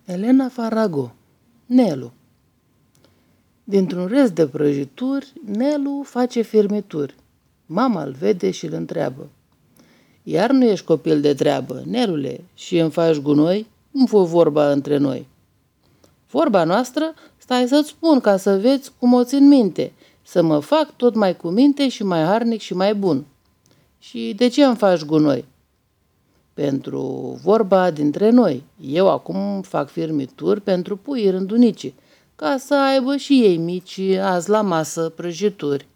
Elena Farago, Nelu. Dintr-un rest de prăjituri, Nelu face firmituri. Mama îl vede și îl întreabă: Iar nu ești copil de treabă, Nelule, și îmi faci gunoi? Îmi fă vorba între noi. Vorba noastră, stai să-ți spun ca să vezi cum o țin minte, să mă fac tot mai cu minte și mai harnic și mai bun. Și de ce îmi faci gunoi? Pentru vorba dintre noi. Eu acum fac firmituri pentru puii rândunici, ca să aibă și ei mici azi la masă prăjituri.